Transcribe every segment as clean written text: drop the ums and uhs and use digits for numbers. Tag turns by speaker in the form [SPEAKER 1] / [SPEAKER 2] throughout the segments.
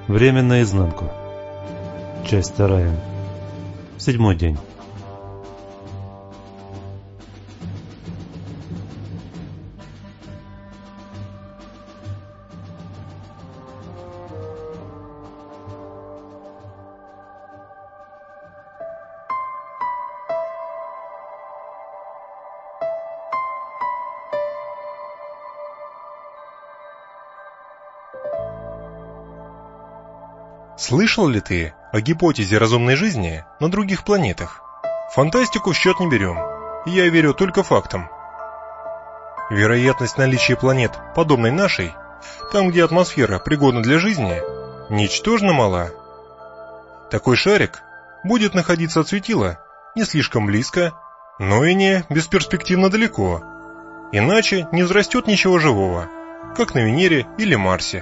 [SPEAKER 1] Время наизнанку. Часть 2. 7-й день.
[SPEAKER 2] Слышал ли ты о гипотезе разумной жизни на других планетах? Фантастику в счет не берем. Я верю только фактам. Вероятность наличия планет, подобной нашей, там, где атмосфера пригодна для жизни, ничтожно мала. Такой шарик будет находиться от светила не слишком близко, но и не бесперспективно далеко. Иначе не взрастет ничего живого, как на Венере или Марсе.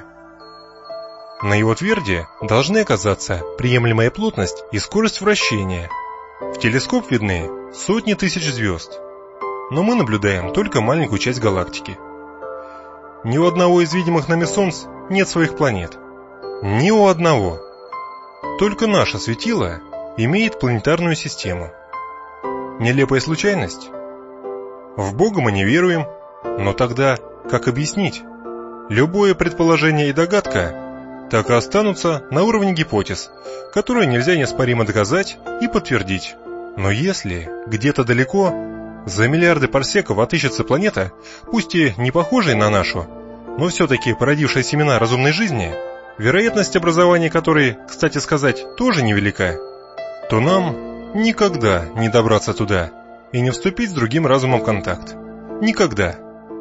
[SPEAKER 2] На его тверди должны оказаться приемлемая плотность и скорость вращения. В телескоп видны сотни тысяч звезд, но мы наблюдаем только маленькую часть галактики. Ни у одного из видимых нами Солнц нет своих планет. Ни у одного. Только наше светило имеет планетарную систему. Нелепая случайность? В Бога мы не веруем, но тогда как объяснить? Любое предположение и догадка так и останутся на уровне гипотез, которые нельзя неоспоримо доказать и подтвердить. Но если где-то далеко, за миллиарды парсеков отыщется планета, пусть и не похожая на нашу, но все-таки породившая семена разумной жизни, вероятность образования которой, кстати сказать, тоже невелика, то нам никогда не добраться туда и не вступить с другим разумом в контакт. Никогда.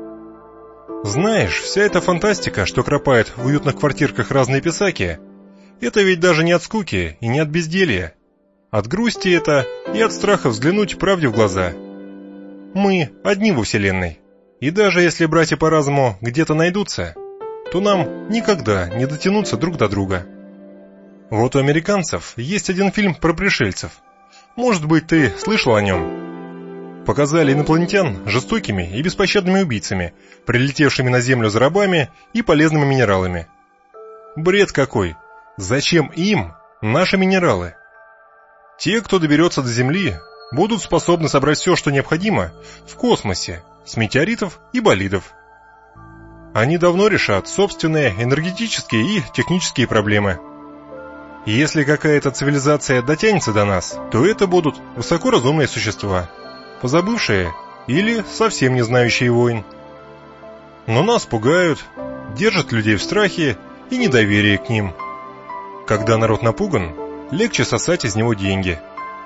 [SPEAKER 2] Знаешь, вся эта фантастика, что кропает в уютных квартирках разные писаки, это ведь даже не от скуки и не от безделья. От грусти это и от страха взглянуть правде в глаза. Мы одни во Вселенной, и даже если братья по разуму где-то найдутся, то нам никогда не дотянуться друг до друга. Вот у американцев есть один фильм про пришельцев. Может быть, ты слышал о нем? Показали инопланетян жестокими и беспощадными убийцами, прилетевшими на Землю за рабами и полезными минералами. Бред какой! Зачем им наши минералы? Те, кто доберется до Земли, будут способны собрать все, что необходимо, в космосе, с метеоритов и болидов. Они давно решат собственные энергетические и технические проблемы. Если какая-то цивилизация дотянется до нас, то это будут высокоразумные существа, позабывшие или совсем не знающие войн. Но нас пугают, держат людей в страхе и недоверии к ним. Когда народ напуган, легче сосать из него деньги.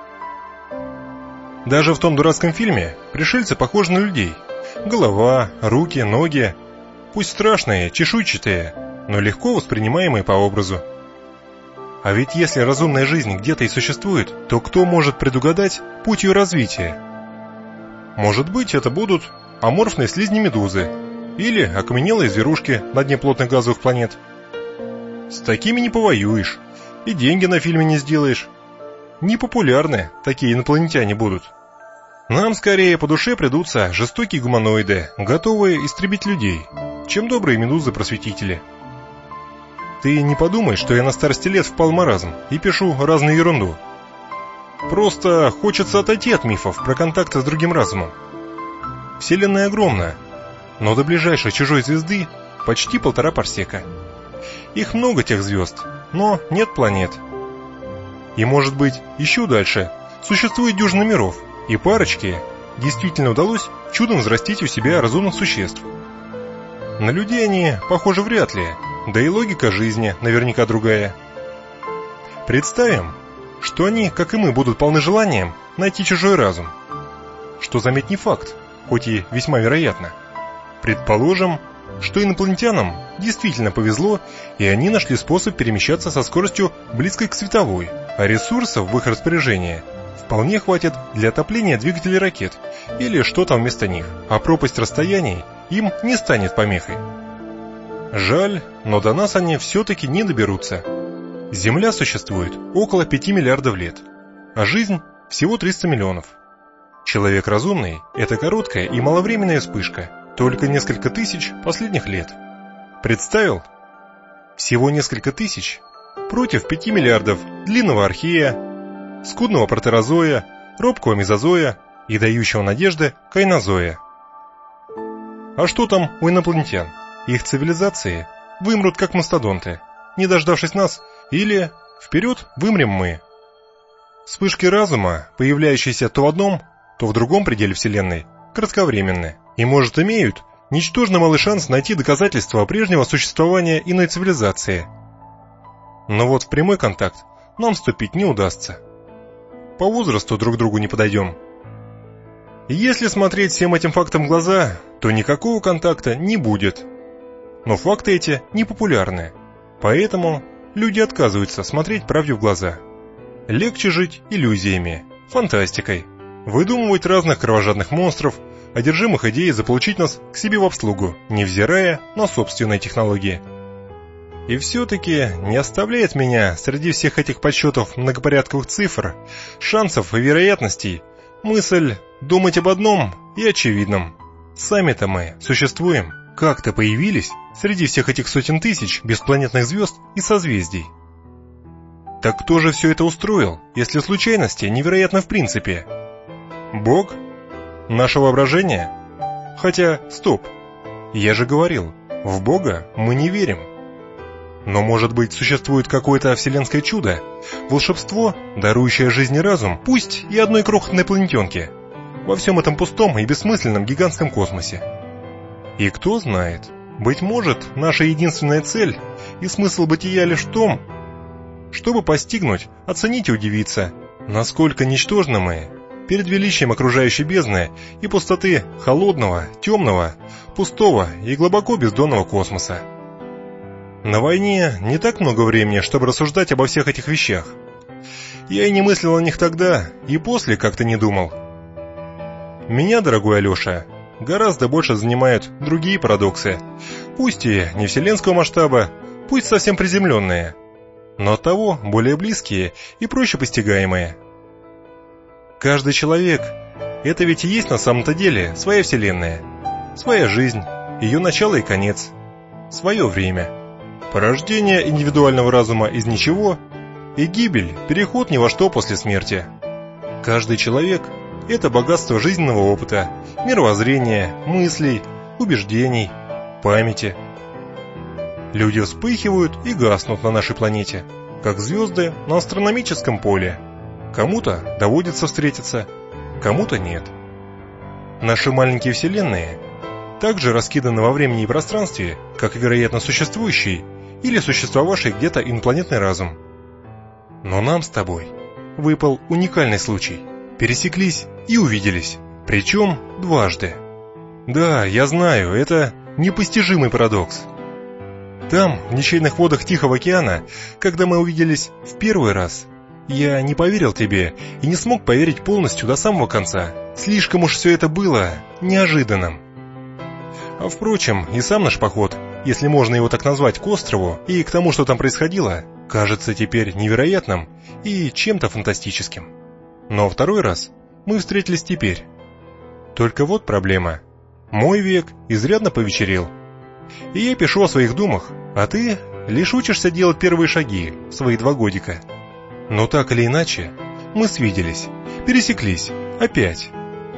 [SPEAKER 2] Даже в том дурацком фильме пришельцы похожи на людей. Голова, руки, ноги, пусть страшные, чешуйчатые, но легко воспринимаемые по образу. А ведь если разумная жизнь где-то и существует, то кто может предугадать путь ее развития? Может быть, это будут аморфные слизни медузы или окаменелые зверушки на дне плотных газовых планет. С такими не повоюешь и деньги на фильме не сделаешь. Непопулярны такие инопланетяне будут. Нам скорее по душе придутся жестокие гуманоиды, готовые истребить людей, чем добрые медузы-просветители. Ты не подумай, что я на старости лет впал в маразм и пишу разную ерунду. Просто хочется отойти от мифов про контакты с другим разумом. Вселенная огромна, но до ближайшей чужой звезды почти 1,5 парсека. Их много тех звезд, но нет планет. И может быть, еще дальше существует дюжина миров, и парочке действительно удалось чудом взрастить у себя разумных существ. На людей они похожи вряд ли, да и логика жизни наверняка другая. Представим, что они, как и мы, будут полны желанием найти чужой разум. Что, заметь, не факт, хоть и весьма вероятно. Предположим, что инопланетянам действительно повезло, и они нашли способ перемещаться со скоростью близкой к световой, а ресурсов в их распоряжении вполне хватит для отопления двигателей ракет или что там вместо них, а пропасть расстояний им не станет помехой. Жаль, но до нас они все-таки не доберутся. Земля существует около 5 миллиардов лет, а жизнь всего 300 миллионов. Человек разумный – это короткая и маловременная вспышка, только несколько тысяч последних лет. Представил? Всего несколько тысяч, против 5 миллиардов длинного архея, скудного протерозоя, робкого мезозоя и дающего надежды кайнозоя. А что там у инопланетян? Их цивилизации вымрут как мастодонты, не дождавшись нас, или вперед вымрем мы. Вспышки разума, появляющиеся то в одном, то в другом пределе Вселенной, кратковременны и, может, имеют ничтожно малый шанс найти доказательства прежнего существования иной цивилизации. Но вот в прямой контакт нам вступить не удастся. По возрасту друг к другу не подойдем. Если смотреть всем этим фактам в глаза, то никакого контакта не будет. Но факты эти непопулярны, поэтому люди отказываются смотреть правде в глаза. Легче жить иллюзиями, фантастикой, выдумывать разных кровожадных монстров, одержимых идеей заполучить нас к себе в обслугу, невзирая на собственные технологии. И все-таки не оставляет меня среди всех этих подсчетов многопорядковых цифр, шансов и вероятностей мысль думать об одном и очевидном. Сами-то мы существуем, как-то появились среди всех этих сотен тысяч беспланетных звезд и созвездий. Так кто же все это устроил, если случайности невероятны в принципе? Бог? Наше воображение? Хотя, стоп, я же говорил, в Бога мы не верим. Но, может быть, существует какое-то вселенское чудо, волшебство, дарующее жизнь и разум, пусть и одной крохотной планетенке, во всем этом пустом и бессмысленном гигантском космосе. И кто знает, быть может, наша единственная цель и смысл бытия лишь в том, чтобы постигнуть, оценить и удивиться, насколько ничтожны мы перед величием окружающей бездны и пустоты холодного, темного, пустого и глубоко бездонного космоса. На войне не так много времени, чтобы рассуждать обо всех этих вещах. Я и не мыслил о них тогда, и после как-то не думал. Меня, дорогой Алеша, гораздо больше занимают другие парадоксы, пусть и не вселенского масштаба, пусть совсем приземленные, но оттого более близкие и проще постигаемые. Каждый человек – это ведь и есть на самом-то деле своя вселенная, своя жизнь, ее начало и конец, свое время, порождение индивидуального разума из ничего и гибель, переход ни во что после смерти. Каждый человек – это богатство жизненного опыта, мировоззрения, мыслей, убеждений, памяти. Люди вспыхивают и гаснут на нашей планете, как звезды на астрономическом поле. Кому-то доводится встретиться, кому-то нет. Наши маленькие вселенные также раскиданы во времени и пространстве, как вероятно существующий или существовавший где-то инопланетный разум. Но нам с тобой выпал уникальный случай. Пересеклись и увиделись, причем дважды. Да, я знаю, это непостижимый парадокс. Там, в ничейных водах Тихого океана, когда мы увиделись в первый раз, я не поверил тебе и не смог поверить полностью до самого конца. Слишком уж все это было неожиданным. А впрочем, и сам наш поход, если можно его так назвать, к острову и к тому, что там происходило, кажется теперь невероятным и чем-то фантастическим. Но второй раз мы встретились теперь. Только вот проблема. Мой век изрядно повечерел. И я пишу о своих думах, а ты лишь учишься делать первые шаги в свои 2 годика. Но так или иначе, мы свиделись, пересеклись, опять.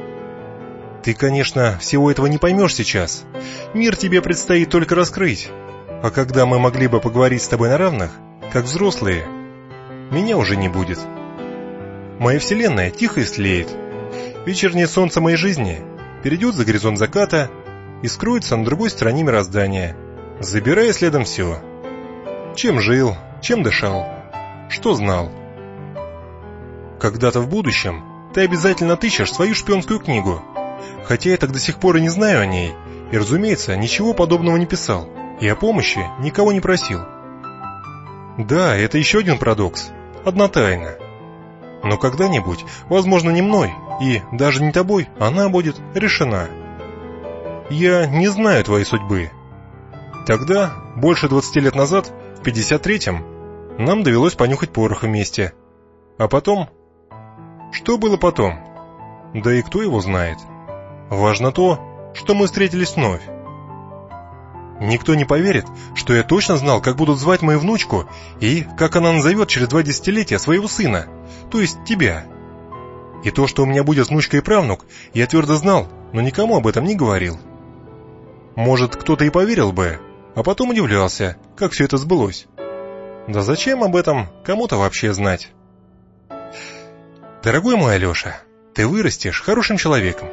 [SPEAKER 2] Ты, конечно, всего этого не поймешь сейчас. Мир тебе предстоит только раскрыть. А когда мы могли бы поговорить с тобой на равных, как взрослые, меня уже не будет. Моя вселенная тихо истлеет. Вечернее солнце моей жизни перейдет за горизонт заката и скроется на другой стороне мироздания, забирая следом все. Чем жил, чем дышал, что знал. Когда-то в будущем ты обязательно отыщешь свою шпионскую книгу, хотя я так до сих пор и не знаю о ней, и, разумеется, ничего подобного не писал, и о помощи никого не просил. Да, это еще один парадокс, одна тайна. Но когда-нибудь, возможно, не мной, и даже не тобой, она будет решена. Я не знаю твоей судьбы. Тогда, больше 20 лет назад, в 53-м, нам довелось понюхать порох вместе. А потом... Что было потом? Да и кто его знает. Важно то, что мы встретились вновь. Никто не поверит, что я точно знал, как будут звать мою внучку и как она назовет через 2 десятилетия своего сына, то есть тебя. И то, что у меня будет внучка и правнук, я твердо знал, но никому об этом не говорил. Может, кто-то и поверил бы, а потом удивлялся, как все это сбылось. Да зачем об этом кому-то вообще знать? Дорогой мой Алеша, ты вырастешь хорошим человеком.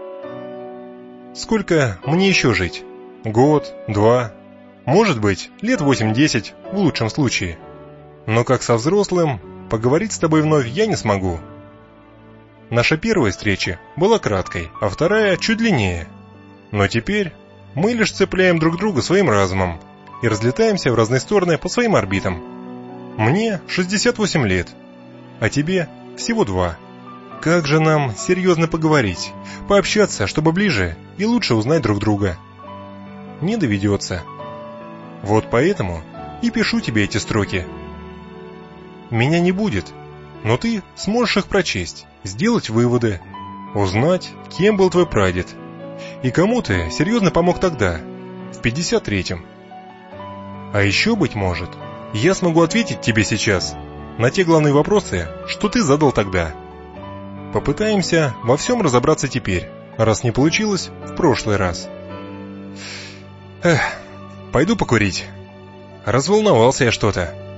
[SPEAKER 2] Сколько мне еще жить? Год, 2, может быть, лет 8-10 в лучшем случае. Но как со взрослым, поговорить с тобой вновь я не смогу. Наша первая встреча была краткой, а вторая чуть длиннее. Но теперь мы лишь цепляем друг друга своим разумом и разлетаемся в разные стороны по своим орбитам. Мне 68 лет, а тебе всего 2. Как же нам серьезно поговорить, пообщаться, чтобы ближе и лучше узнать друг друга? Не доведется. Вот поэтому и пишу тебе эти строки. Меня не будет, но ты сможешь их прочесть, сделать выводы, узнать, кем был твой прадед, и кому ты серьезно помог тогда, в 53-м. А еще, быть может, я смогу ответить тебе сейчас на те главные вопросы, что ты задал тогда. Попытаемся во всем разобраться теперь, раз не получилось в прошлый раз. Пойду покурить. Разволновался я что-то.